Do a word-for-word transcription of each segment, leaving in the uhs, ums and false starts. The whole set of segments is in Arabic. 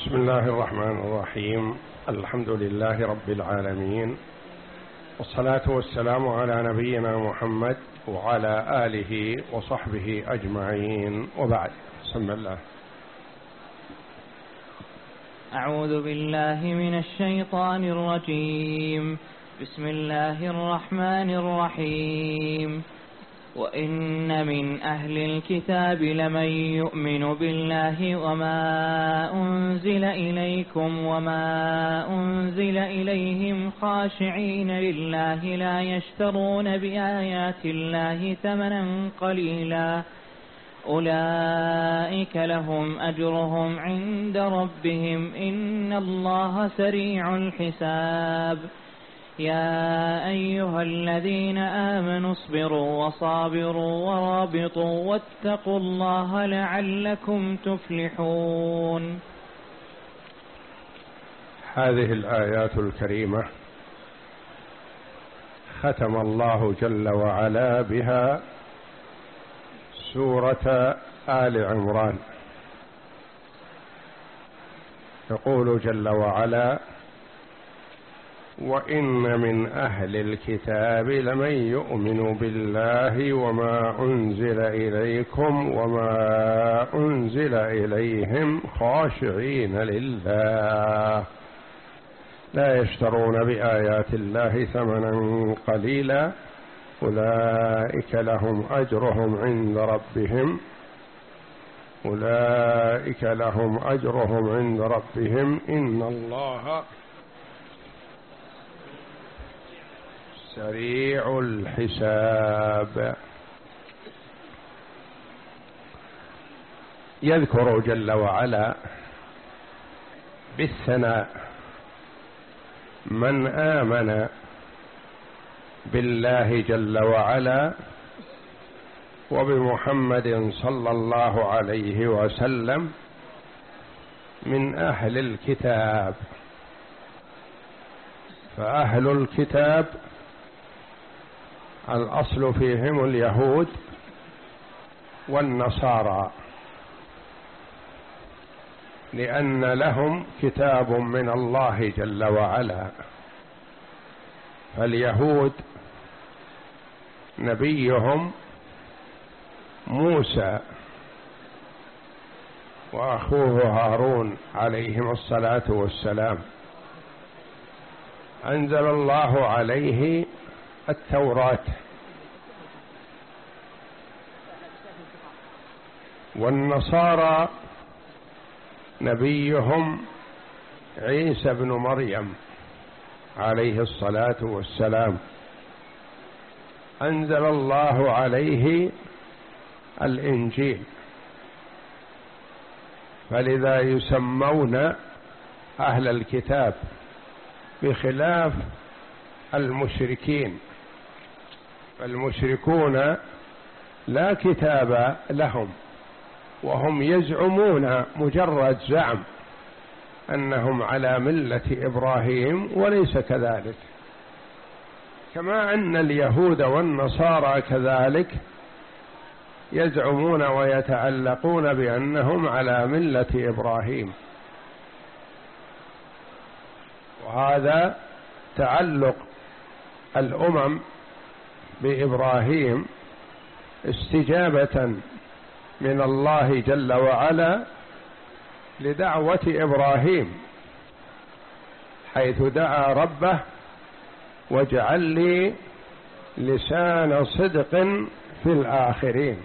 بسم الله الرحمن الرحيم. الحمد لله رب العالمين، والصلاة والسلام على نبينا محمد وعلى آله وصحبه أجمعين، وبعد. بسم الله. أعوذ بالله من الشيطان الرجيم. بسم الله الرحمن الرحيم. وإن من أهل الكتاب لمن يؤمن بالله وما أنزل إليكم وما أنزل إليهم خاشعين لله لا يشترون بآيات الله ثمنا قليلا أولئك لهم أجرهم عند ربهم إن الله سريع الحساب. يا أيها الذين آمنوا اصبروا وصابروا ورابطوا واتقوا الله لعلكم تفلحون. هذه الآيات الكريمة ختم الله جل وعلا بها سورة آل عمران. يقول جل وعلا: وإن من أهل الكتاب لمن يؤمن بالله وما أنزل إليكم وما أنزل إليهم خاشعين لله لا يشترون بآيات الله ثمنا قليلا أولئك لهم أجرهم عند ربهم أولئك لهم أجرهم عند ربهم إن الله سريع الحساب. يذكر جل وعلا بالثناء من آمن بالله جل وعلا وبمحمد صلى الله عليه وسلم من أهل الكتاب. فأهل الكتاب الأصل فيهم اليهود والنصارى، لأن لهم كتاب من الله جل وعلا. فاليهود نبيهم موسى وأخوه هارون عليهم الصلاة والسلام، أنزل الله عليه التوراة. والنصارى نبيهم عيسى بن مريم عليه الصلاة والسلام، أنزل الله عليه الإنجيل. فلذا يسمون أهل الكتاب، بخلاف المشركين. فالمشركون لا كتاب لهم، وهم يزعمون مجرد زعم أنهم على ملة إبراهيم، وليس كذلك. كما أن اليهود والنصارى كذلك يزعمون ويتعلقون بأنهم على ملة إبراهيم. وهذا تعلق الأمم بإبراهيم استجابة من الله جل وعلا لدعوة إبراهيم، حيث دعا ربه: واجعل لي لسان صدق في الآخرين.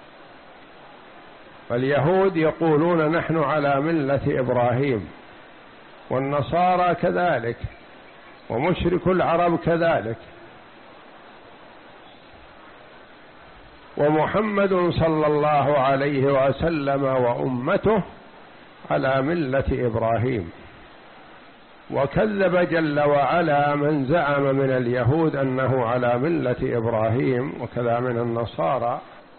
فاليهود يقولون نحن على ملة إبراهيم، والنصارى كذلك، ومشرك العرب كذلك. ومحمد صلى الله عليه وسلم وأمته على ملة إبراهيم. وكذب جل وعلا من زعم من اليهود أنه على ملة إبراهيم، وكذا من النصارى.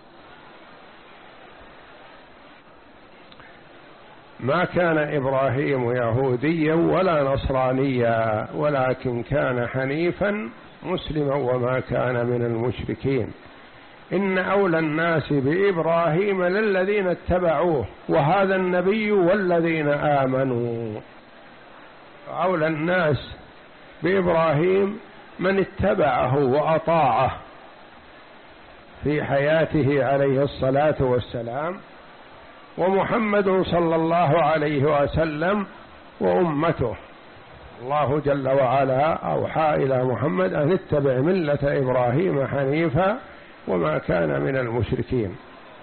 ما كان إبراهيم يهوديا ولا نصرانيا، ولكن كان حنيفا مسلما وما كان من المشركين. إن أولى الناس بإبراهيم للذين اتبعوه وهذا النبي والذين آمنوا. أولى الناس بإبراهيم من اتبعه وأطاعه في حياته عليه الصلاة والسلام، ومحمد صلى الله عليه وسلم وأمته. الله جل وعلا أوحى إلى محمد أن اتبع ملة إبراهيم حنيفا وما كان من المشركين.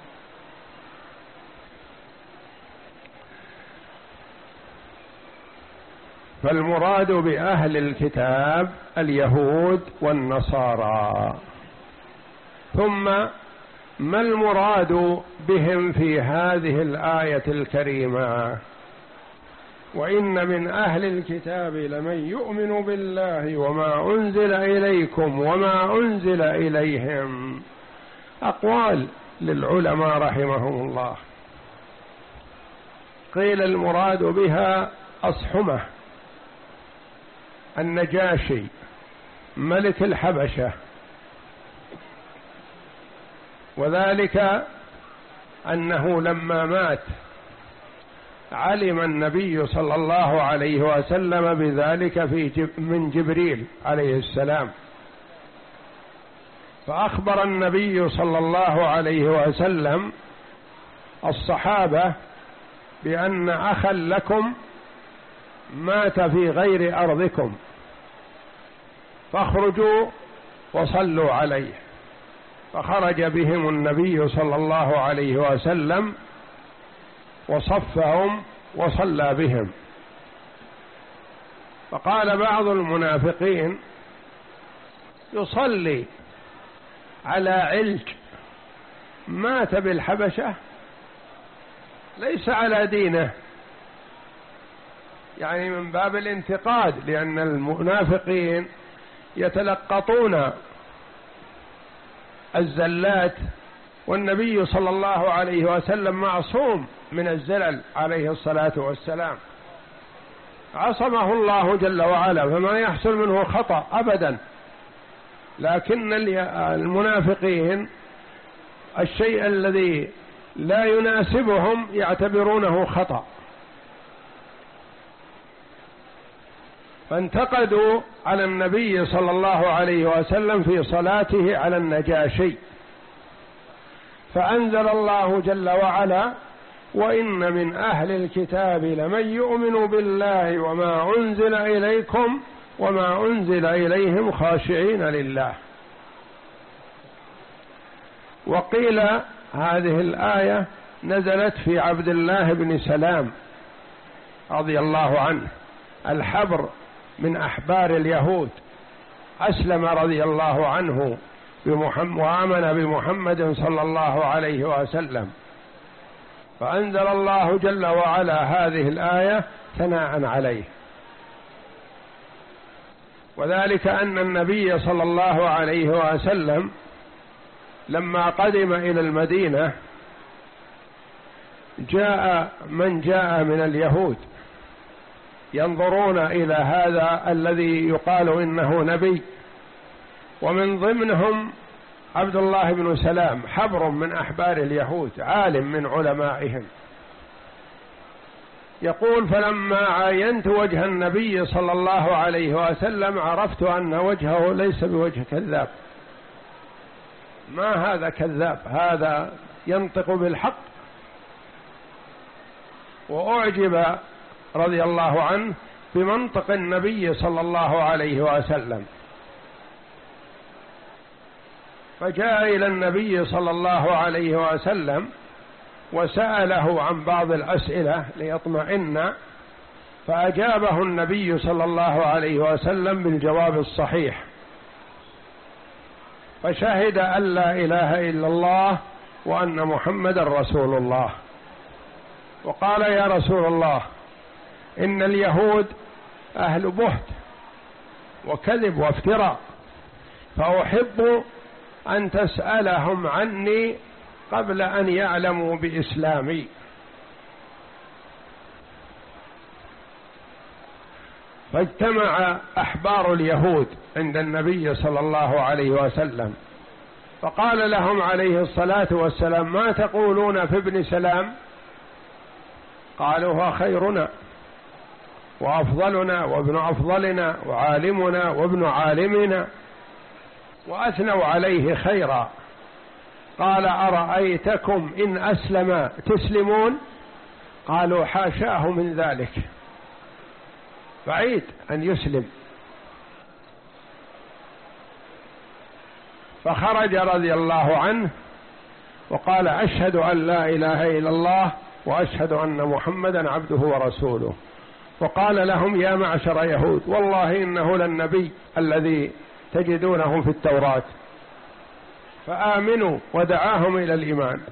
فالمراد بأهل الكتاب اليهود والنصارى. ثم ما المراد بهم في هذه الآية الكريمة؟ وإن من أهل الكتاب لمن يؤمن بالله وما أنزل إليكم وما أنزل إليهم. أقوال للعلماء رحمهم الله. قيل المراد بها أصحمة النجاشي ملك الحبشة، وذلك أنه لما مات علم النبي صلى الله عليه وسلم بذلك في جب من جبريل عليه السلام، فأخبر النبي صلى الله عليه وسلم الصحابة بأن أخا لكم مات في غير أرضكم فاخرجوا وصلوا عليه. فخرج بهم النبي صلى الله عليه وسلم وصفهم وصلى بهم. فقال بعض المنافقين يصلي على علج مات بالحبشة ليس على دينه، يعني من باب الانتقاد، لأن المنافقين يتلقطون الزلات، والنبي صلى الله عليه وسلم معصوم من الزلل عليه الصلاة والسلام، عصمه الله جل وعلا فما يحصل منه خطأ أبدا. لكن المنافقين الشيء الذي لا يناسبهم يعتبرونه خطأ، فانتقدوا على النبي صلى الله عليه وسلم في صلاته على النجاشي، فأنزل الله جل وعلا وإن من أهل الكتاب لمن يؤمن بالله وما أنزل إليكم وما أنزل إليهم خاشعين لله. وقيل هذه الآية نزلت في عبد الله بن سلام رضي الله عنه الحبر من أحبار اليهود، أسلم رضي الله عنه بمحمد وآمن بمحمد صلى الله عليه وسلم، فأنزل الله جل وعلا هذه الآية ثناء عليه. وذلك أن النبي صلى الله عليه وسلم لما قدم إلى المدينة جاء من جاء من اليهود ينظرون إلى هذا الذي يقال إنه نبي، ومن ضمنهم عبد الله بن سلام حبر من أحبار اليهود عالم من علمائهم. يقول فلما عاينت وجه النبي صلى الله عليه وسلم عرفت أن وجهه ليس بوجه كذاب، ما هذا كذاب، هذا ينطق بالحق. وأعجب رضي الله عنه بمنطق النبي صلى الله عليه وسلم، فجاء إلى النبي صلى الله عليه وسلم وسأله عن بعض الأسئلة ليطمئن، فأجابه النبي صلى الله عليه وسلم بالجواب الصحيح، فشهد أن لا إله إلا الله وأن محمدا رسول الله. وقال يا رسول الله إن اليهود أهل بهت وكذب وافتراء، فأحب أن تسألهم عني قبل أن يعلموا بإسلامي. فاجتمع أحبار اليهود عند النبي صلى الله عليه وسلم فقال لهم عليه الصلاة والسلام: ما تقولون في ابن سلام؟ قالوا: هو خيرنا وأفضلنا وابن أفضلنا وعالمنا وابن عالمنا، وأثنوا عليه خيرا. قال: أرأيتكم إن أسلم تسلمون؟ قالوا: حاشاه من ذلك، بعيد أن يسلم. فخرج رضي الله عنه وقال: أشهد أن لا إله إلا الله وأشهد أن محمدا عبده ورسوله. وقال لهم: يا معشر يهود، والله إنه للنبي الذي تجدونه في التوراة، فآمنوا. ودعاهم إلى الإيمان،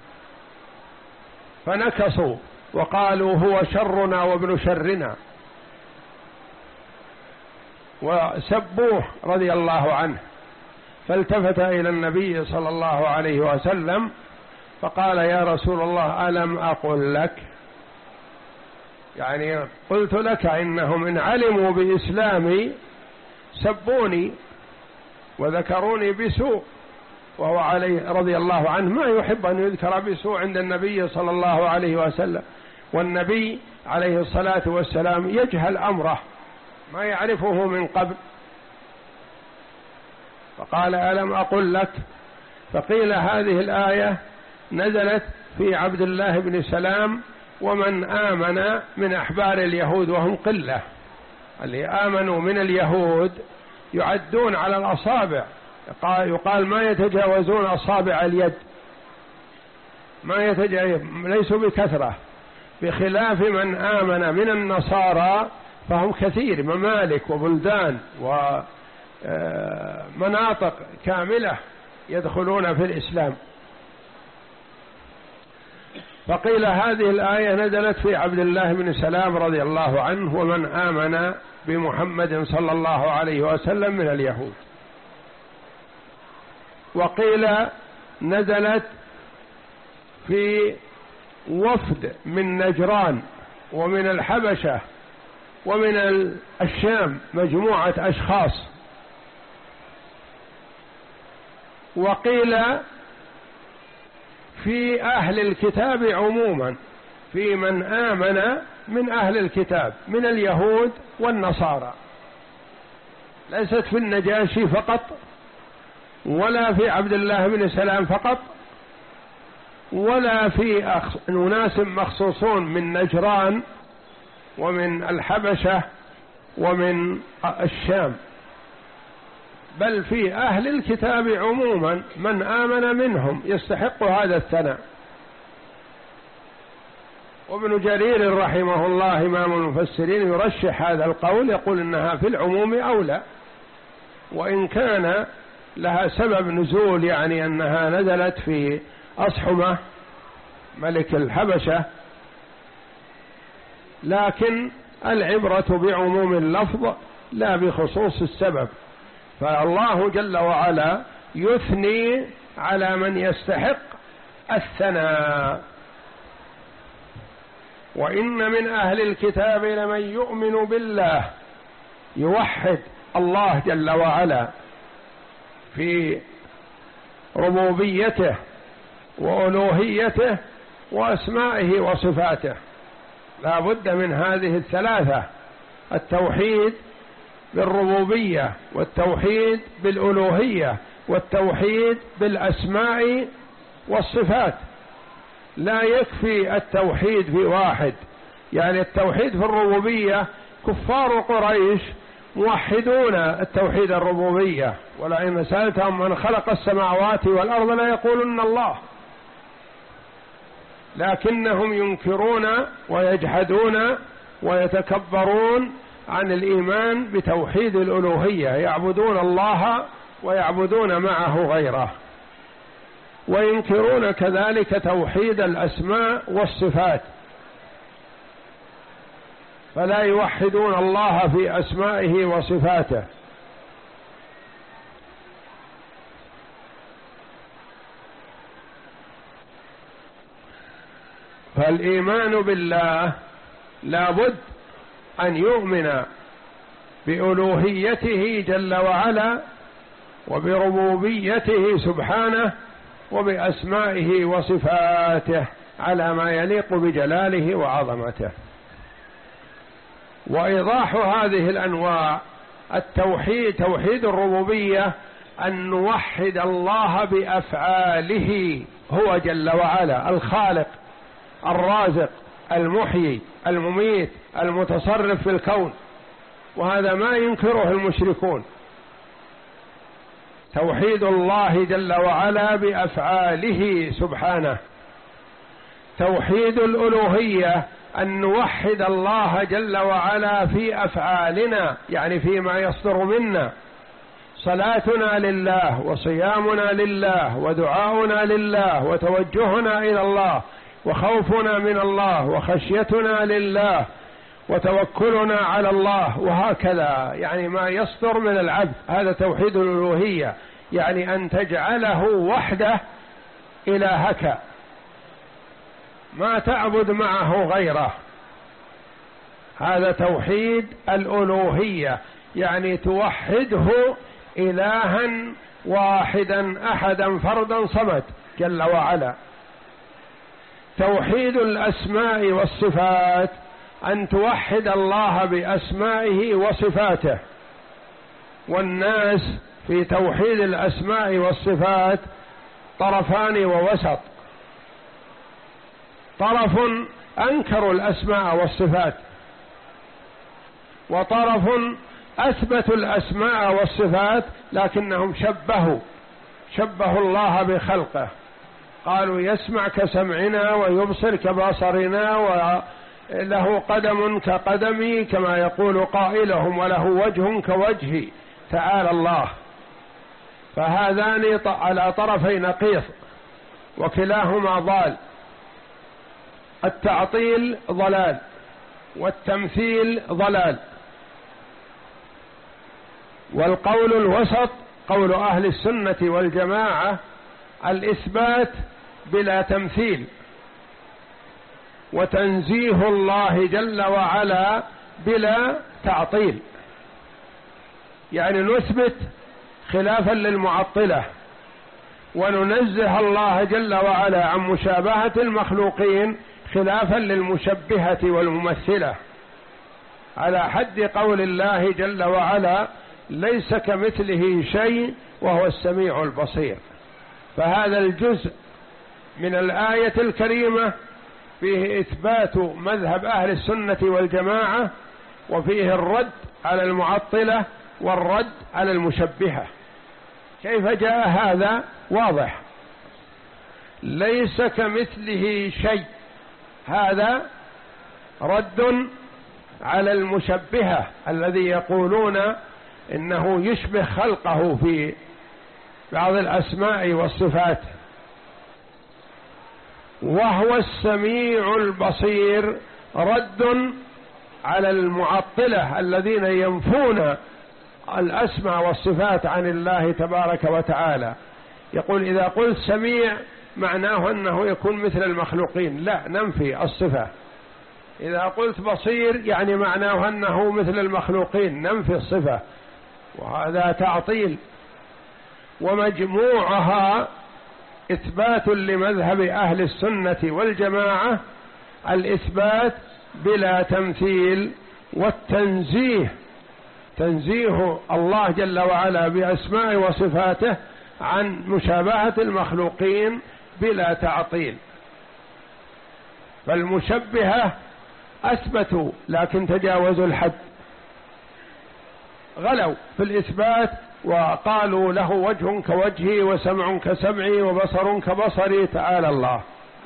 فنكصوا وقالوا: هو شرنا وابن شرنا، وسبوه رضي الله عنه. فالتفت إلى النبي صلى الله عليه وسلم فقال: يا رسول الله، ألم أقل لك؟ يعني قلت لك إنهم إن علموا بإسلامي سبوني وذكروني بسوء. وهو عليه رضي الله عنه ما يحب أن يذكر بسوء عند النبي صلى الله عليه وسلم، والنبي عليه الصلاة والسلام يجهل أمره، ما يعرفه من قبل. فقال: ألم أقل لك؟ فقيل هذه الآية نزلت في عبد الله بن سلام ومن آمن من أحبار اليهود، وهم قلة. اللي آمنوا من اليهود يعدون على الأصابع، يقال ما يتجاوزون أصابع اليد، ما يتجاوز، ليسوا بكثرة، بخلاف من آمن من النصارى فهم كثير، ممالك وبلدان ومناطق كاملة يدخلون في الإسلام. فقيل هذه الآية نزلت في عبد الله بن سلام رضي الله عنه ومن آمن بمحمد صلى الله عليه وسلم من اليهود. وقيل نزلت في وفد من نجران ومن الحبشة ومن الشام، مجموعة أشخاص. وقيل في أهل الكتاب عموما، في من آمن من أهل الكتاب من اليهود والنصارى، ليست في النجاشي فقط، ولا في عبد الله بن سلام فقط، ولا في أناس مخصوصون من نجران ومن الحبشة ومن الشام، بل في أهل الكتاب عموما من آمن منهم يستحق هذا الثناء. وابن جرير رحمه الله إمام المفسرين يرشح هذا القول، يقول إنها في العموم أولى، وإن كان لها سبب نزول، يعني أنها نزلت في أصحمة ملك الحبشة، لكن العبرة بعموم اللفظ لا بخصوص السبب. فالله جل وعلا يثني على من يستحق الثناء. وإن من أهل الكتاب لمن يؤمن بالله، يوحد الله جل وعلا في ربوبيته وألوهيته وأسمائه وصفاته. لا بد من هذه الثلاثة: التوحيد بالربوبية، والتوحيد بالألوهية، والتوحيد بالأسماء والصفات. لا يكفي التوحيد في واحد، يعني التوحيد في الربوبية كفار قريش موحدون التوحيد الربوبية، ولئن سألتهم من خلق السماوات والأرض لا يقولون الله، لكنهم ينكرون ويجحدون ويتكبرون عن الإيمان بتوحيد الألوهية، يعبدون الله ويعبدون معه غيره، وينكرون كذلك توحيد الأسماء والصفات، فلا يوحدون الله في أسمائه وصفاته. فالإيمان بالله لا بد أن يؤمن بألوهيته جل وعلا وبربوبيته سبحانه وبأسمائه وصفاته على ما يليق بجلاله وعظمته. وإيضاح هذه الأنواع التوحيد، توحيد الربوبية أن نوحد الله بأفعاله، هو جل وعلا الخالق الرازق المحيي المميت المتصرف في الكون، وهذا ما ينكره المشركون. توحيد الله جل وعلا بأفعاله سبحانه. توحيد الألوهية أن نوحد الله جل وعلا في أفعالنا، يعني فيما يصدر منا، صلاتنا لله وصيامنا لله ودعاؤنا لله وتوجهنا إلى الله وخوفنا من الله وخشيتنا لله وتوكلنا على الله، وهكذا يعني ما يصدر من العبد. هذا توحيد الألوهية، يعني أن تجعله وحده إلهك، ما تعبد معه غيره. هذا توحيد الألوهية، يعني توحده إلها واحدا أحدا فردا صمد جل وعلا. توحيد الأسماء والصفات أن توحد الله بأسمائه وصفاته. والناس في توحيد الأسماء والصفات طرفان ووسط، طرف أنكروا الأسماء والصفات، وطرف أثبتوا الأسماء والصفات لكنهم شبهوا شبهوا الله بخلقه، قالوا يسمع كسمعنا ويبصر كبصرنا وله قدم كقدمي كما يقول قائلهم وله وجه كوجهي، تعالى الله. فهذان على طرفي نقيض وكلاهما ضال. التعطيل ضلال والتمثيل ضلال، والقول الوسط قول أهل السنة والجماعة الإثبات بلا تمثيل، وتنزيه الله جل وعلا بلا تعطيل، يعني نثبت خلافا للمعطلة، وننزه الله جل وعلا عن مشابهة المخلوقين خلافا للمشبهة والممثلة، على حد قول الله جل وعلا ليس كمثله شيء وهو السميع البصير. فهذا الجزء من الآية الكريمة فيه إثبات مذهب أهل السنة والجماعة، وفيه الرد على المعطلة والرد على المشبهة. كيف جاء هذا؟ واضح، ليس كمثله شيء، هذا رد على المشبهة الذي يقولون إنه يشبه خلقه في بعض الأسماء والصفات. وهو السميع البصير رد على المعطلة الذين ينفون الأسماء والصفات عن الله تبارك وتعالى. يقول إذا قلت سميع معناه أنه يكون مثل المخلوقين، لا، ننفي الصفة. إذا قلت بصير يعني معناه أنه مثل المخلوقين، ننفي الصفة، وهذا تعطيل. ومجموعها إثبات لمذهب أهل السنة والجماعة، الإثبات بلا تمثيل، والتنزيه، تنزيه الله جل وعلا بأسماء وصفاته عن مشابهة المخلوقين بلا تعطيل. فالمشبهة أثبتوا لكن تجاوزوا الحد، غلوا في الإثبات وقالوا له وجه كوجهي وسمع كسمعي وبصر كبصري، تعالى الله.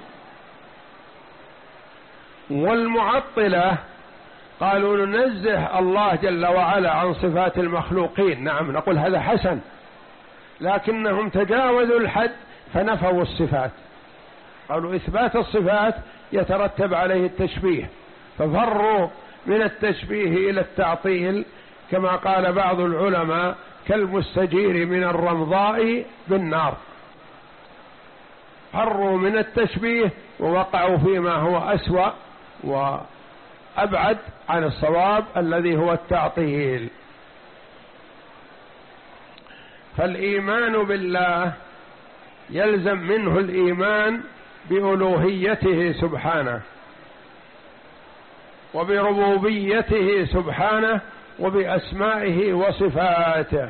والمعطلة قالوا ننزه الله جل وعلا عن صفات المخلوقين، نعم نقول هذا حسن، لكنهم تجاوزوا الحد فنفوا الصفات. قالوا إثبات الصفات يترتب عليه التشبيه، ففروا من التشبيه إلى التعطيل، كما قال بعض العلماء كالمستجير من الرمضاء بالنار. فروا من التشبيه ووقعوا فيما هو أسوأ وأبعد عن الصواب الذي هو التعطيل. فالإيمان بالله يلزم منه الإيمان بألوهيته سبحانه وبربوبيته سبحانه وبأسمائه وصفاته.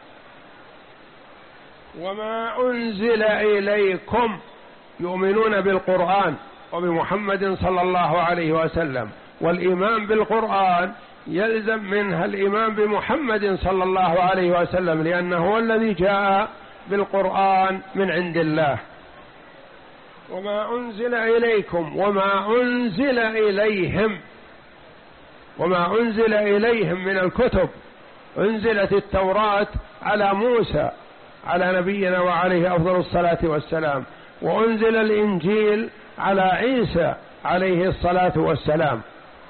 وما أنزل إليكم، يؤمنون بالقرآن وبمحمد صلى الله عليه وسلم، والإيمان بالقرآن يلزم منها الإيمان بمحمد صلى الله عليه وسلم، لأنه هو الذي جاء بالقرآن من عند الله. وما أنزل إليكم وما أنزل إليهم، وما أنزل إليهم من الكتب. أنزلت التوراة على موسى على نبينا وعليه أفضل الصلاة والسلام، وأنزل الإنجيل على عيسى عليه الصلاة والسلام.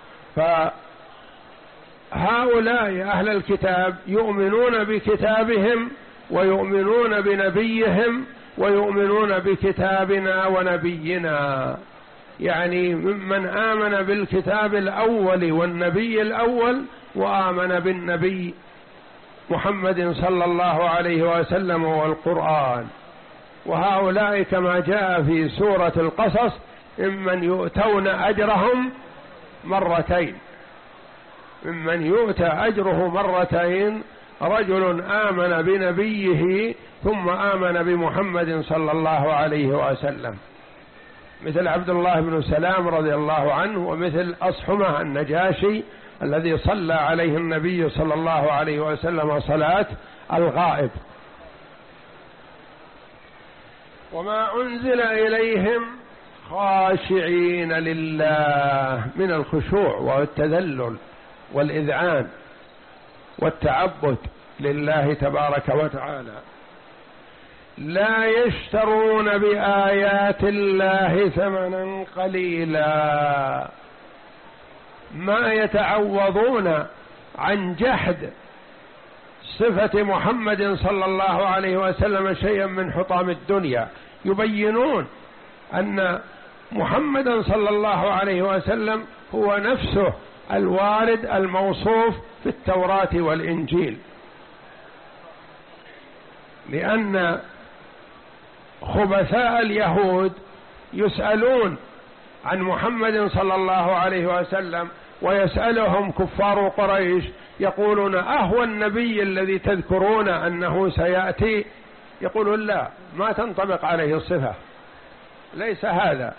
فهؤلاء أهل الكتاب يؤمنون بكتابهم ويؤمنون بنبيهم ويؤمنون بكتابنا ونبينا، يعني ممن آمن بالكتاب الأول والنبي الأول وآمن بالنبي محمد صلى الله عليه وسلم والقرآن. وهؤلاء كما جاء في سورة القصص ممن يؤتون أجرهم مرتين، ممن يؤتى أجره مرتين رجل آمن بنبيه ثم آمن بمحمد صلى الله عليه وسلم، مثل عبد الله بن سلام رضي الله عنه، ومثل أصحمة النجاشي الذي صلى عليه النبي صلى الله عليه وسلم صلاة الغائب. وما أنزل إليهم خاشعين لله، من الخشوع والتذلل والإذعان والتعبد لله تبارك وتعالى، لا يشترون بآيات الله ثمنا قليلا، ما يتعوضون عن جحد صفة محمد صلى الله عليه وسلم شيئا من حطام الدنيا. يبينون أن محمدا صلى الله عليه وسلم هو نفسه الوارد الموصوف في التوراة والإنجيل، لأن خبثاء اليهود يسألون عن محمد صلى الله عليه وسلم ويسألهم كفار قريش يقولون أهو النبي الذي تذكرون أنه سيأتي؟ يقولون لا، ما تنطبق عليه الصفة، ليس هذا،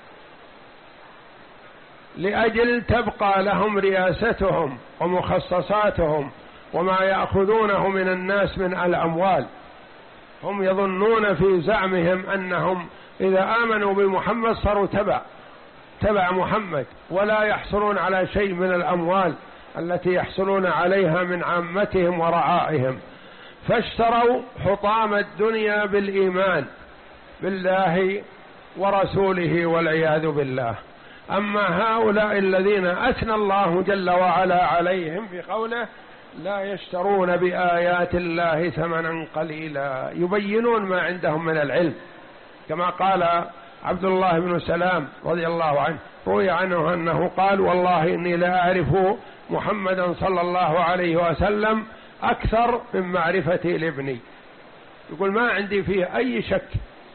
لأجل تبقى لهم رياستهم ومخصصاتهم وما يأخذونه من الناس من الأموال. هم يظنون في زعمهم أنهم إذا آمنوا بمحمد صاروا تبع تبع محمد، ولا يحصلون على شيء من الأموال التي يحصلون عليها من عامتهم ورعائهم، فاشتروا حطام الدنيا بالإيمان بالله ورسوله والعياذ بالله. أما هؤلاء الذين أثنى الله جل وعلا عليهم في قوله لا يشترون بآيات الله ثمنا قليلا، يبينون ما عندهم من العلم، كما قال عبد الله بن سلام رضي الله عنه، روي عنه أنه قال والله إني لا أعرف محمدا صلى الله عليه وسلم أكثر من معرفتي لابني. يقول ما عندي فيه أي شك،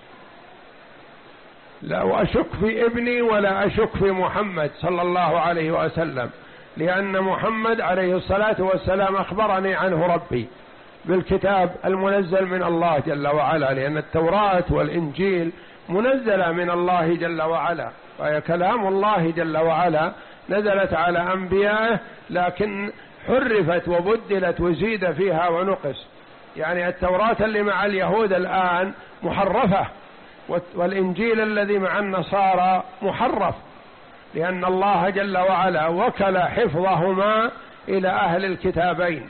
لا أشك في ابني ولا أشك في محمد صلى الله عليه وسلم، لأن محمد عليه الصلاة والسلام أخبرني عنه ربي بالكتاب المنزل من الله جل وعلا، لأن التوراة والإنجيل منزلة من الله جل وعلا، وهي كلام الله جل وعلا، نزلت على أنبيائه لكن حرفت وبدلت وزيد فيها ونقص. يعني التوراة اللي مع اليهود الآن محرفة، والإنجيل الذي مع النصارى محرف، لأن الله جل وعلا وكل حفظهما إلى أهل الكتابين،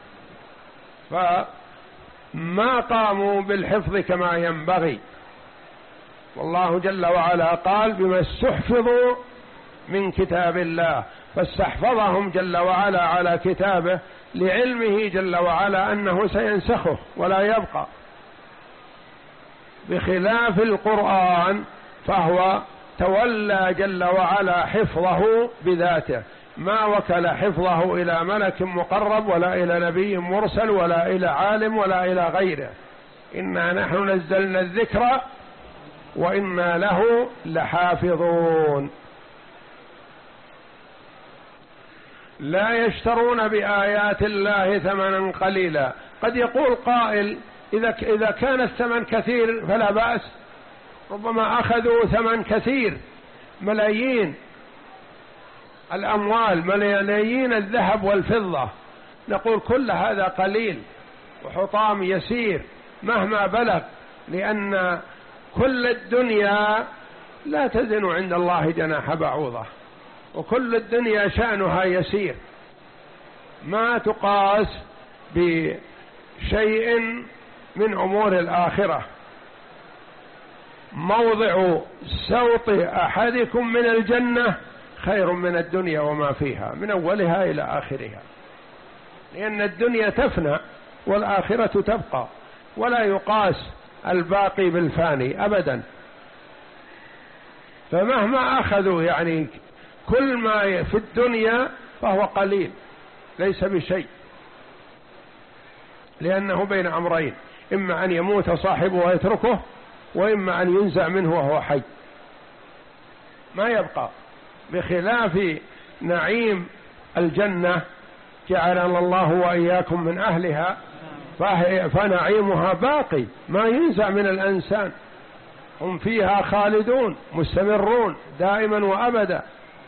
فما قاموا بالحفظ كما ينبغي. والله جل وعلا قال بما استحفظوا من كتاب الله، فاستحفظهم جل وعلا على كتابه لعلمه جل وعلا أنه سينسخه ولا يبقى، بخلاف القرآن فهو تولى جل وعلا حفظه بذاته، ما وكل حفظه إلى ملك مقرب ولا إلى نبي مرسل ولا إلى عالم ولا إلى غيره. إنا نحن نزلنا الذكر وإنا له لحافظون. لا يشترون بآيات الله ثمنا قليلا. قد يقول قائل إذا إذا كان الثمن كثير فلا بأس، ربما أخذوا ثمن كثير، ملايين الأموال، ملايين الذهب والفضة، نقول كل هذا قليل وحطام يسير مهما بلغ، لأن كل الدنيا لا تزن عند الله جناح بعوضة، وكل الدنيا شأنها يسير، ما تقاس بشيء من أمور الآخرة. موضع سوط أحدكم من الجنة خير من الدنيا وما فيها، من أولها إلى آخرها، لأن الدنيا تفنى والآخرة تبقى، ولا يقاس الباقي بالفاني أبدا. فمهما أخذوا يعني كل ما في الدنيا فهو قليل ليس بشيء، لأنه بين أمرين، إما أن يموت صاحبه ويتركه، وإما أن ينزع منه وهو حي ما يبقى، بخلاف نعيم الجنة جعلنا الله وإياكم من أهلها، فنعيمها باقي ما ينزع من الإنسان، هم فيها خالدون مستمرون دائما وأبدا.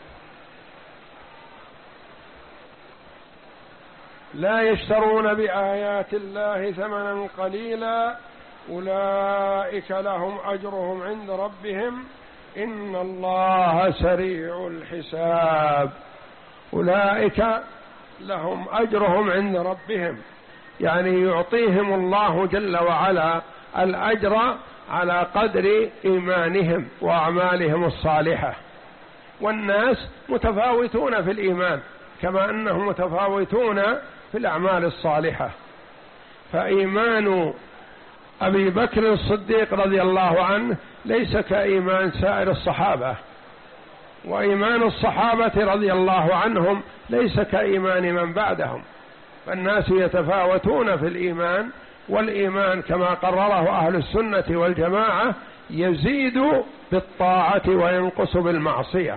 لا يشترون بآيات الله ثمنا قليلا أولئك لهم أجرهم عند ربهم إن الله سريع الحساب. أولئك لهم أجرهم عند ربهم، يعني يعطيهم الله جل وعلا الأجر على قدر إيمانهم وأعمالهم الصالحة. والناس متفاوتون في الإيمان كما أنهم متفاوتون في الأعمال الصالحة. فإيمان أبي بكر الصديق رضي الله عنه ليس كإيمان سائر الصحابة، وإيمان الصحابة رضي الله عنهم ليس كإيمان من بعدهم، فالناس يتفاوتون في الإيمان، والإيمان كما قرره أهل السنة والجماعة يزيد بالطاعة وينقص بالمعصية.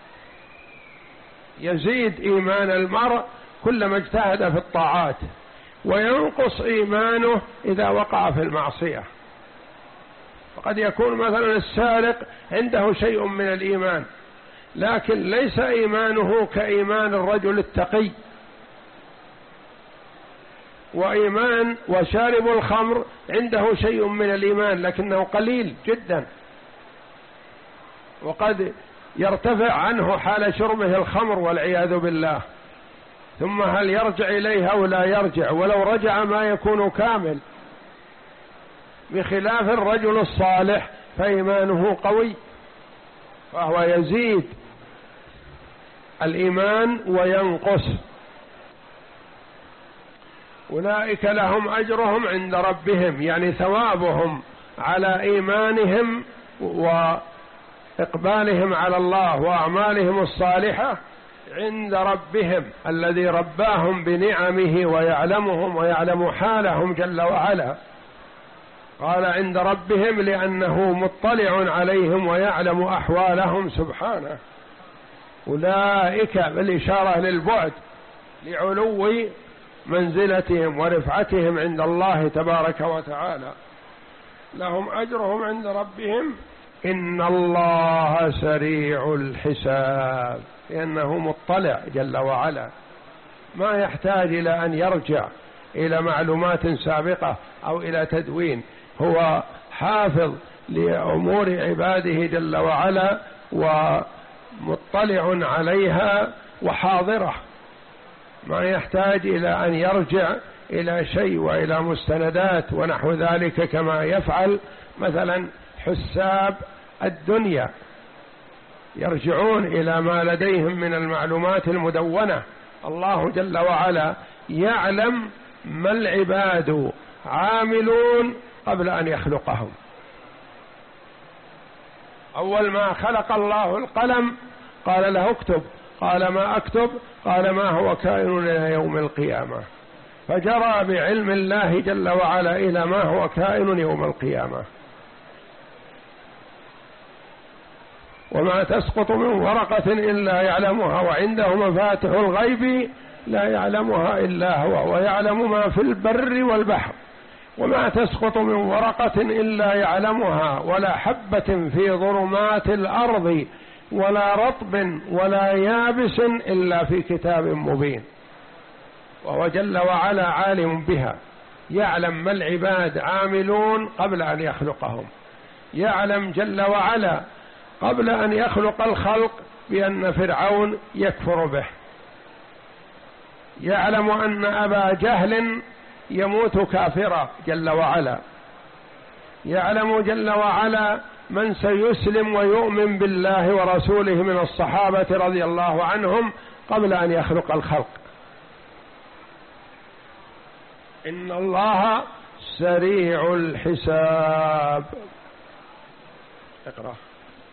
يزيد إيمان المرء كلما اجتهد في الطاعات، وينقص إيمانه إذا وقع في المعصية. فقد يكون مثلا السارق عنده شيء من الإيمان، لكن ليس إيمانه كإيمان الرجل التقي. وإيمان وشارب الخمر عنده شيء من الإيمان لكنه قليل جدا، وقد يرتفع عنه حال شربه الخمر والعياذ بالله، ثم هل يرجع إليها أو لا يرجع، ولو رجع ما يكون كامل. بخلاف الرجل الصالح فإيمانه قوي، فهو يزيد الإيمان وينقص. أولئك لهم أجرهم عند ربهم، يعني ثوابهم على إيمانهم وإقبالهم على الله وأعمالهم الصالحة عند ربهم الذي رباهم بنعمه ويعلمهم ويعلم حالهم جل وعلا. قال عند ربهم لأنه مطلع عليهم ويعلم أحوالهم سبحانه. أولئك بالإشارة للبعد لعلو منزلتهم ورفعتهم عند الله تبارك وتعالى. لهم أجرهم عند ربهم إن الله سريع الحساب، لأنه مطلع جل وعلا، ما يحتاج إلى أن يرجع إلى معلومات سابقة أو إلى تدوين، هو حافظ لأمور عباده جل وعلا ومطلع عليها وحاضره، ما يحتاج إلى أن يرجع إلى شيء وإلى مستندات ونحو ذلك، كما يفعل مثلا حساب الدنيا، يرجعون إلى ما لديهم من المعلومات المدونة. الله جل وعلا يعلم ما العباد عاملون قبل أن يخلقهم. أول ما خلق الله القلم قال له اكتب، قال ما أكتب؟ قال ما هو كائن إلى يوم القيامة. فجرى بعلم الله جل وعلا إلى ما هو كائن يوم القيامة. وما تسقط من ورقة إلا يعلمها وعنده مفاتح الغيب لا يعلمها إلا هو ويعلم ما في البر والبحر. وما تسقط من ورقة إلا يعلمها ولا حبة في ظلمات الأرض ولا رطب ولا يابس إلا في كتاب مبين. وهو جل وعلا عالم بها، يعلم ما العباد عاملون قبل أن يخلقهم، يعلم جل وعلا قبل أن يخلق الخلق بأن فرعون يكفر به، يعلم أن أبا جهل يموت كافرا جل وعلا، يعلم جل وعلا من سيسلم ويؤمن بالله ورسوله من الصحابة رضي الله عنهم قبل أن يخلق الخلق. إن الله سريع الحساب. اقرأ.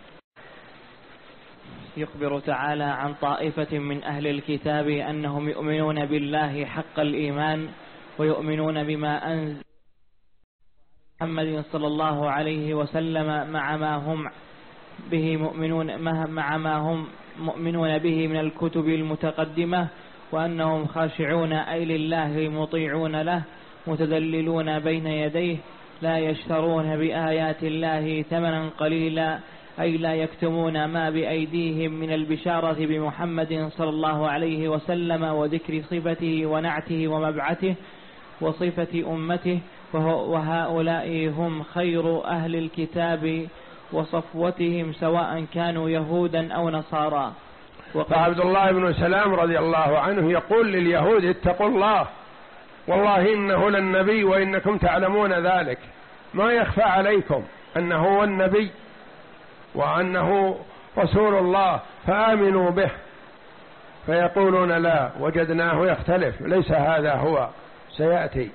يخبر تعالى عن طائفة من أهل الكتاب أنهم يؤمنون بالله حق الإيمان ويؤمنون بما أنزل محمد صلى الله عليه وسلم مع ما هم به مؤمنون مع ما هم مؤمنون به من الكتب المتقدمة، وأنهم خاشعون أي لله مطيعون له متذللون بين يديه لا يشترون بآيات الله ثمنا قليلا، أي لا يكتمون ما بأيديهم من البشارة بمحمد صلى الله عليه وسلم وذكر صفته ونعته ومبعثه وصفة أمته، وهؤلاء هم خير أهل الكتاب وصفوتهم سواء كانوا يهودا أو نصارى. فعبد الله بن سلام رضي الله عنه يقول لليهود اتقوا الله والله إنه للنبي وإنكم تعلمون ذلك، ما يخفى عليكم أنه هو النبي وأنه رسول الله فآمنوا به. فيقولون لا وجدناه يختلف، ليس هذا هو، سيأتي.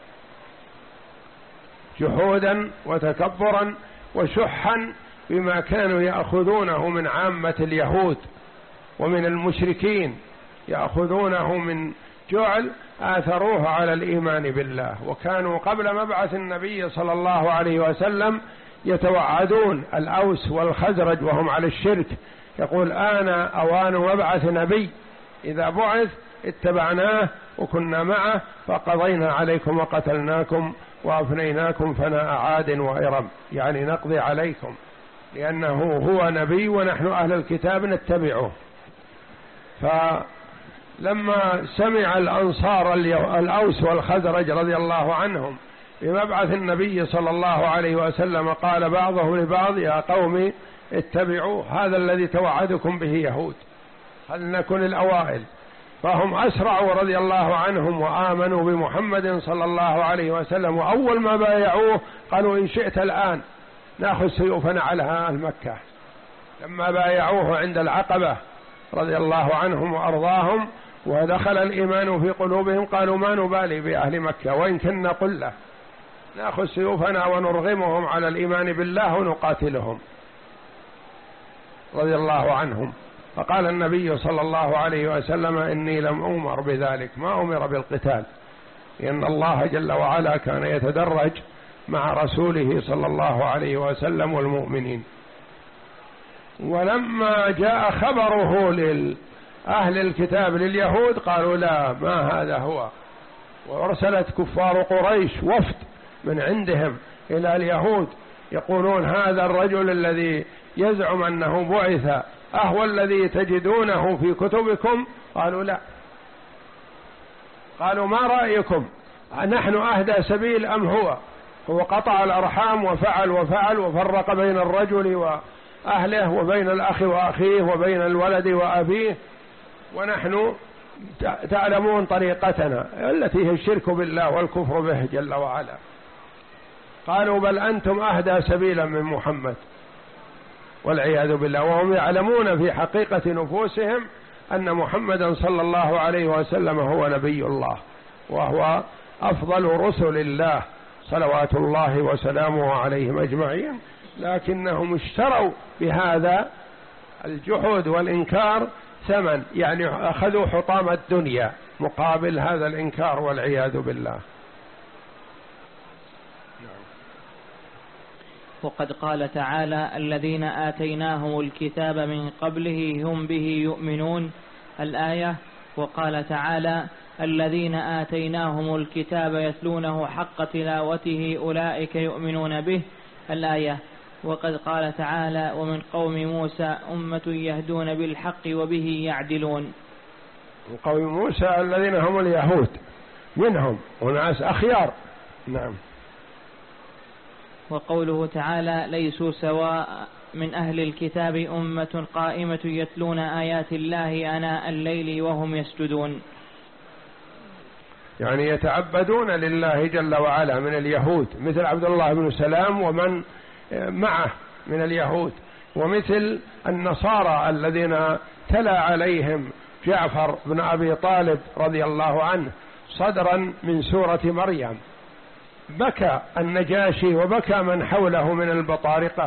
جحودا وتكبرا وشحا بما كانوا يأخذونه من عامة اليهود ومن المشركين، يأخذونه من جعل آثروه على الإيمان بالله. وكانوا قبل مبعث النبي صلى الله عليه وسلم يتوعدون الأوس والخزرج وهم على الشرك، يقول آنا أوان مبعث نبي، إذا بعث اتبعناه وكنا معه فقضينا عليكم وقتلناكم وأفنيناكم فناء عاد وإرم، يعني نقضي عليكم لأنه هو نبي ونحن أهل الكتاب نتبعه. فلما سمع الأنصار الأوس والخزرج رضي الله عنهم بمبعث النبي صلى الله عليه وسلم قال بعضهم لبعض يا قوم اتبعوا هذا الذي توعدكم به يهود، هل نكن الأوائل. فهم أسرعوا رضي الله عنهم وآمنوا بمحمد صلى الله عليه وسلم، وأول ما بايعوه قالوا إن شئت الآن نأخذ سيوفنا على أهل مكة. لما بايعوه عند العقبة رضي الله عنهم وأرضاهم ودخل الإيمان في قلوبهم قالوا ما نبالي بأهل مكة وإن كنا قلة، نأخذ سيوفنا ونرغمهم على الإيمان بالله ونقاتلهم رضي الله عنهم. فقال النبي صلى الله عليه وسلم إني لم أمر بذلك، ما أمر بالقتال، لأن الله جل وعلا كان يتدرج مع رسوله صلى الله عليه وسلم والمؤمنين. ولما جاء خبره لأهل الكتاب لليهود قالوا لا ما هذا هو، وأرسلت كفار قريش وفد من عندهم إلى اليهود يقولون هذا الرجل الذي يزعم أنه بعث أهو الذي تجدونه في كتبكم؟ قالوا لا. قالوا ما رأيكم، نحن أهدى سبيل أم هو؟ هو قطع الأرحام وفعل وفعل وفرق بين الرجل وأهله وبين الأخ وأخيه وبين الولد وأبيه، ونحن تعلمون طريقتنا التي هي الشرك بالله والكفر به جل وعلا. قالوا بل أنتم أهدى سبيلا من محمد والعياذ بالله، وهم يعلمون في حقيقة نفوسهم أن محمدا صلى الله عليه وسلم هو نبي الله وهو أفضل رسل الله صلوات الله وسلامه عليهم أجمعين، لكنهم اشتروا بهذا الجحود والإنكار ثمن، يعني أخذوا حطام الدنيا مقابل هذا الإنكار والعياذ بالله. وقد قال تعالى: الذين آتيناهم الكتاب من قبله هم به يؤمنون، الآية. وقال تعالى: الذين آتيناهم الكتاب يتلونه حق تلاوته أولئك يؤمنون به، الآية. وقد قال تعالى: ومن قوم موسى أمة يهدون بالحق وبه يعدلون. من قوم موسى الذين هم اليهود منهم وناس أخيار. نعم. وقوله تعالى: ليسوا سواء من أهل الكتاب أمة قائمة يتلون آيات الله آناء الليل وهم يسجدون، يعني يتعبدون لله جل وعلا من اليهود، مثل عبد الله بن سلام ومن معه من اليهود، ومثل النصارى الذين تلا عليهم جعفر بن أبي طالب رضي الله عنه صدرا من سورة مريم. بكى النجاشي وبكى من حوله من البطارقة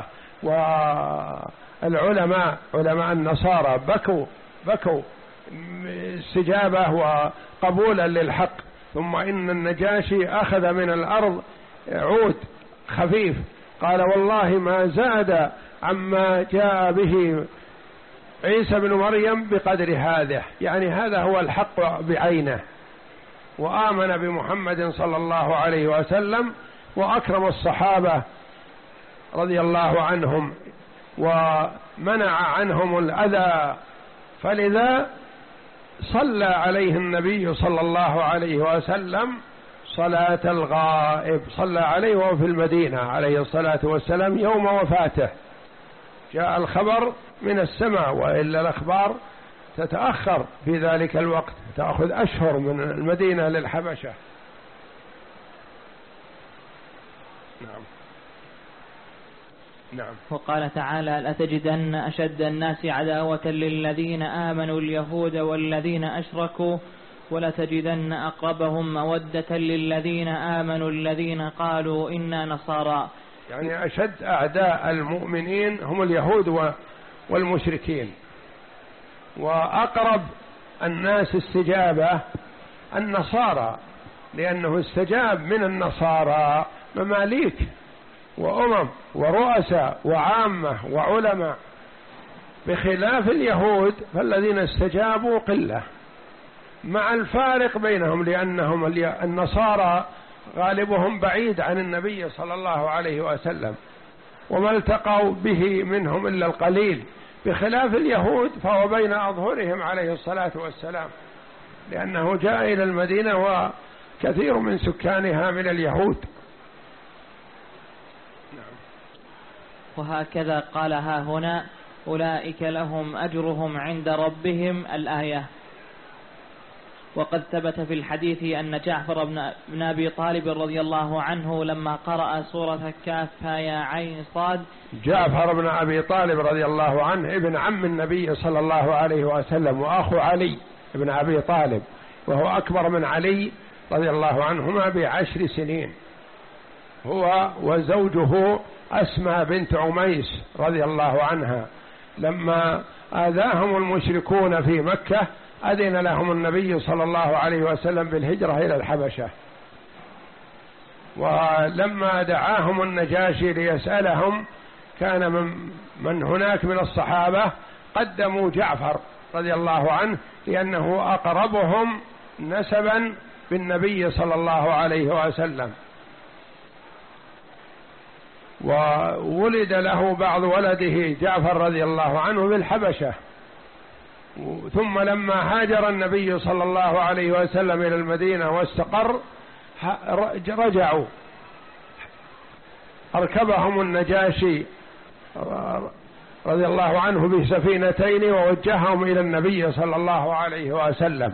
والعلماء علماء النصارى، بكوا بكوا استجابة وقبولا للحق. ثم إن النجاشي أخذ من الأرض عود خفيف قال: والله ما زاد عما جاء به عيسى بن مريم بقدر هذا، يعني هذا هو الحق بعينه. وآمن بمحمد صلى الله عليه وسلم وأكرم الصحابة رضي الله عنهم ومنع عنهم الأذى، فلذا صلى عليه النبي صلى الله عليه وسلم صلاة الغائب، صلى عليه وهو في المدينة عليه الصلاة والسلام يوم وفاته. جاء الخبر من السماء، وإلا الأخبار تتأخر في ذلك الوقت، تأخذ أشهر من المدينة للحبشة. نعم. نعم. وقال تعالى: لتجدن أشد الناس عداوة للذين آمنوا اليهود والذين أشركوا ولتجدن أقربهم مودة للذين آمنوا الذين قالوا إنا نصارى. يعني أشد أعداء المؤمنين هم اليهود والمشركين، وأقرب الناس استجابة النصارى، لأنه استجاب من النصارى مماليك وأمم ورؤساء وعامة وعلماء، بخلاف اليهود فالذين استجابوا قلة، مع الفارق بينهم، لأنهم النصارى غالبهم بعيد عن النبي صلى الله عليه وسلم وما التقوا به منهم إلا القليل، بخلاف اليهود فهو بين أظهرهم عليه الصلاة والسلام، لأنه جاء إلى المدينة وكثير من سكانها من اليهود. وهكذا قال ها هنا: أولئك لهم أجرهم عند ربهم، الآية. وقد ثبت في الحديث أن جعفر بن أبي طالب رضي الله عنه لما قرأ سورة كاف يا عين صاد. جعفر بن أبي طالب رضي الله عنه ابن عم النبي صلى الله عليه وسلم وأخو علي بن أبي طالب، وهو أكبر من علي رضي الله عنهما بعشر سنين، هو وزوجه أسماء بنت عميس رضي الله عنها. لما آذاهم المشركون في مكة أذن لهم النبي صلى الله عليه وسلم بالهجرة إلى الحبشة، ولما دعاهم النجاشي ليسألهم كان من, من هناك من الصحابة قدموا جعفر رضي الله عنه، لأنه أقربهم نسبا بالنبي صلى الله عليه وسلم، وولد له بعض ولده جعفر رضي الله عنه بالحبشة. ثم لما هاجر النبي صلى الله عليه وسلم إلى المدينة واستقر رجعوا، أركبهم النجاشي رضي الله عنه بسفينتين ووجههم إلى النبي صلى الله عليه وسلم،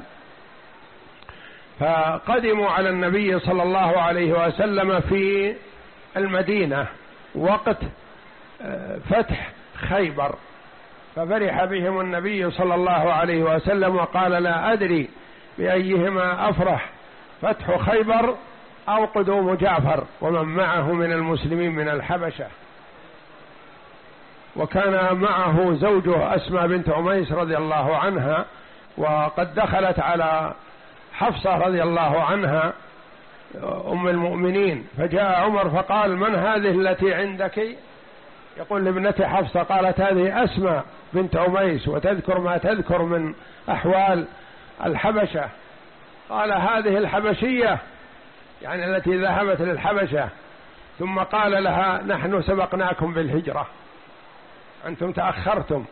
فقدموا على النبي صلى الله عليه وسلم في المدينة وقت فتح خيبر، ففرح بهم النبي صلى الله عليه وسلم وقال: لا أدري بأيهما أفرح، فتح خيبر أو قدوم جعفر ومن معه من المسلمين من الحبشة. وكان معه زوجه أسماء بنت عميس رضي الله عنها، وقد دخلت على حفصة رضي الله عنها أم المؤمنين، فجاء عمر فقال: من هذه التي عندك؟ يقول لابنته حفصة، قالت: هذه أسماء بنت عميس، وتذكر ما تذكر من أحوال الحبشة. قال: هذه الحبشية، يعني التي ذهبت للحبشة. ثم قال لها: نحن سبقناكم بالهجرة، أنتم تأخرتم.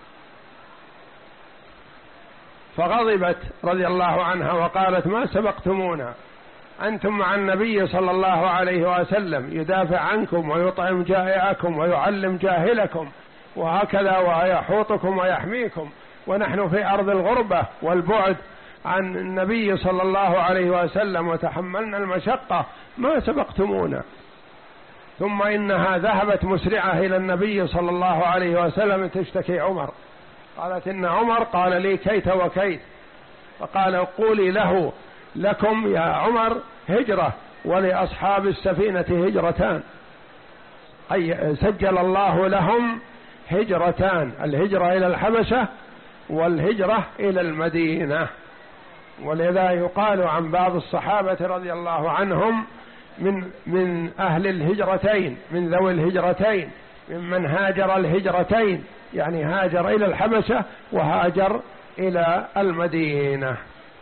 فغضبت رضي الله عنها وقالت: ما سبقتمونا، أنتم مع النبي صلى الله عليه وسلم، يدافع عنكم ويطعم جائعكم ويعلم جاهلكم، وهكذا ويحوطكم ويحميكم، ونحن في أرض الغربة والبعد عن النبي صلى الله عليه وسلم وتحملنا المشقة، ما سبقتمونا. ثم إنها ذهبت مسرعة إلى النبي صلى الله عليه وسلم تشتكي عمر، قالت: إن عمر قال لي كيت وكيت. فقال: قولي له: لكم يا عمر هجرة، ولأصحاب السفينة هجرتان، أي سجل الله لهم هجرتان، الهجرة إلى الحبشة والهجرة إلى المدينة. ولذا يقال عن بعض الصحابة رضي الله عنهم من من أهل الهجرتين، من ذوي الهجرتين، ممن هاجر الهجرتين، يعني هاجر إلى الحبشة وهاجر إلى المدينة.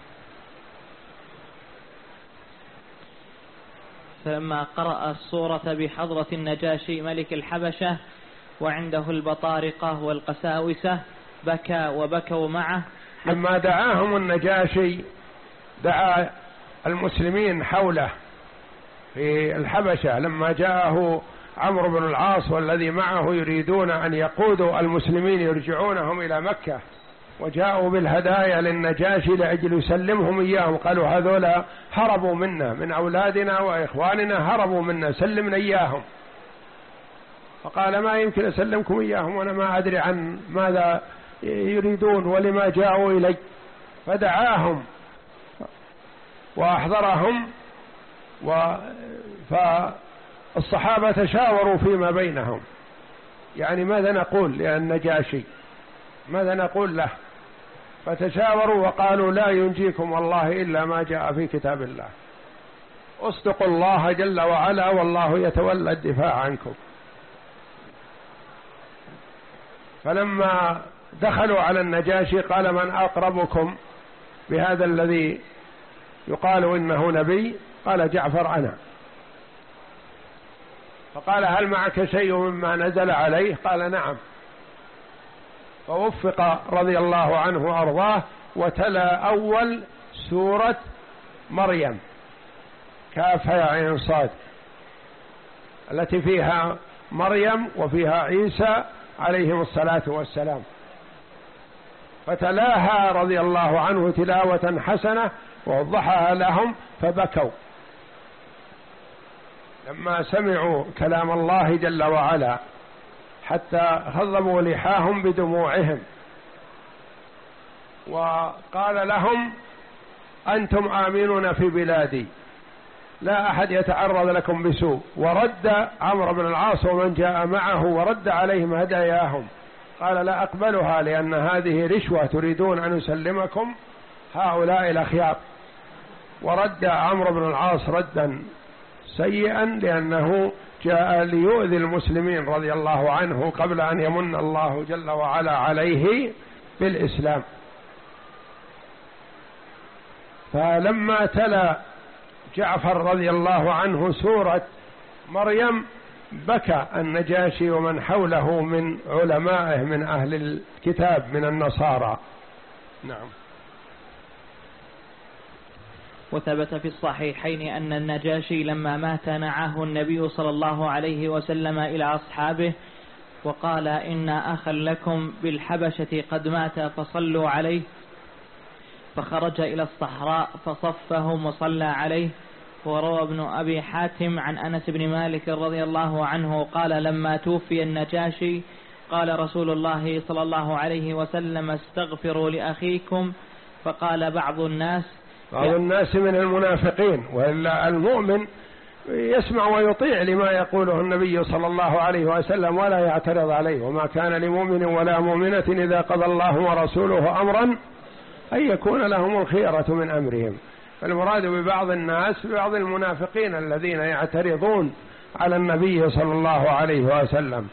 فلما قرأ السورة بحضرة النجاشي ملك الحبشة وعنده البطارقة والقساوسة بكى وبكوا معه. لما دعاهم النجاشي دعا المسلمين حوله في الحبشة، لما جاءه عمرو بن العاص والذي معه يريدون أن يقودوا المسلمين يرجعونهم إلى مكة، وجاءوا بالهدايا للنجاشي لأجل يسلمهم إياهم، قالوا: هذولا هربوا منا، من أولادنا وإخواننا هربوا منا، سلمنا إياهم. فقال: ما يمكن أسلمكم إياهم وأنا ما أدري عن ماذا يريدون ولما جاءوا إلي. فدعاهم وأحضرهم، فالصحابة تشاوروا فيما بينهم، يعني ماذا نقول للنجاشي، ماذا نقول له؟ فتشاوروا وقالوا: لا ينجيكم والله إلا ما جاء في كتاب الله، اصدقوا الله جل وعلا والله يتولى الدفاع عنكم. فلما دخلوا على النجاشي قال: من أقربكم بهذا الذي يقال إنه نبي؟ قال: جعفر أنا. فقال: هل معك شيء مما نزل عليه؟ قال: نعم. فوفق رضي الله عنه وأرضاه وتلا أول سورة مريم، كاف يا عين صاد، التي فيها مريم وفيها عيسى عليهم الصلاة والسلام، فتلاها رضي الله عنه تلاوة حسنة ووضحها لهم فبكوا لما سمعوا كلام الله جل وعلا، حتى خضبوا لحاهم بدموعهم. وقال لهم: أنتم آمنون في بلادي، لا أحد يتعرض لكم بسوء. ورد عمرو بن العاص ومن جاء معه ورد عليهم هداياهم، قال: لا أقبلها، لأن هذه رشوة تريدون أن يسلمكم هؤلاء الأخيار. ورد عمرو بن العاص ردا سيئا، لأنه جاء ليؤذي المسلمين رضي الله عنه قبل أن يمن الله جل وعلا عليه بالإسلام. فلما تلا جعفر رضي الله عنه سورة مريم بكى النجاشي ومن حوله من علمائه من أهل الكتاب من النصارى. نعم. وثبت في الصحيحين أن النجاشي لما مات نعاه النبي صلى الله عليه وسلم إلى أصحابه وقال: إن أخا لكم بالحبشة قد مات فصلوا عليه، فخرج إلى الصحراء فصفهم وصلى عليه. وروى ابن أبي حاتم عن أنس بن مالك رضي الله عنه قال: لما توفي النجاشي قال رسول الله صلى الله عليه وسلم: استغفروا لأخيكم. فقال بعض الناس بعض الناس من المنافقين، وإلا المؤمن يسمع ويطيع لما يقوله النبي صلى الله عليه وسلم ولا يعترض عليه. وما كان لمؤمن ولا مؤمنة إذا قضى الله ورسوله أمرا أن يكون لهم الخيرة من أمرهم. فالمراد ببعض الناس ببعض المنافقين الذين يعترضون على النبي صلى الله عليه وسلم.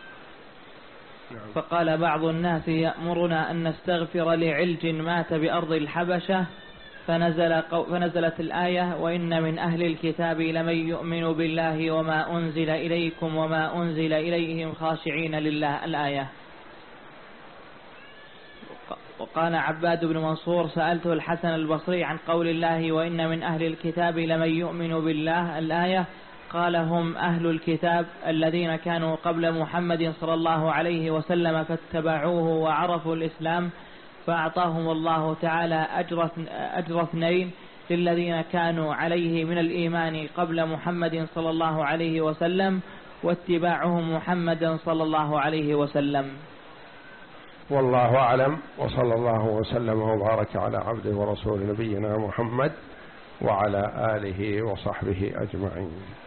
فقال بعض الناس يأمرنا أن نستغفر لعلج مات بأرض الحبشة، فنزل فنزلت الآية وإن من أهل الكتاب لمن يؤمن بالله وما أنزل إليكم وما أنزل إليهم خاشعين لله الآية. وقال عباد بن منصور سألته الحسن البصري عن قول الله وإن من أهل الكتاب لمن يؤمن بالله الآية، قال هم أهل الكتاب الذين كانوا قبل محمد صلى الله عليه وسلم فاتبعوه وعرفوا الإسلام، فأعطاهم الله تعالى أجر أجر اثنين للذين كانوا عليه من الإيمان قبل محمد صلى الله عليه وسلم واتباعهم محمد صلى الله عليه وسلم. والله أعلم، وصلى الله وسلم وبارك على عبده ورسول نبينا محمد وعلى آله وصحبه أجمعين.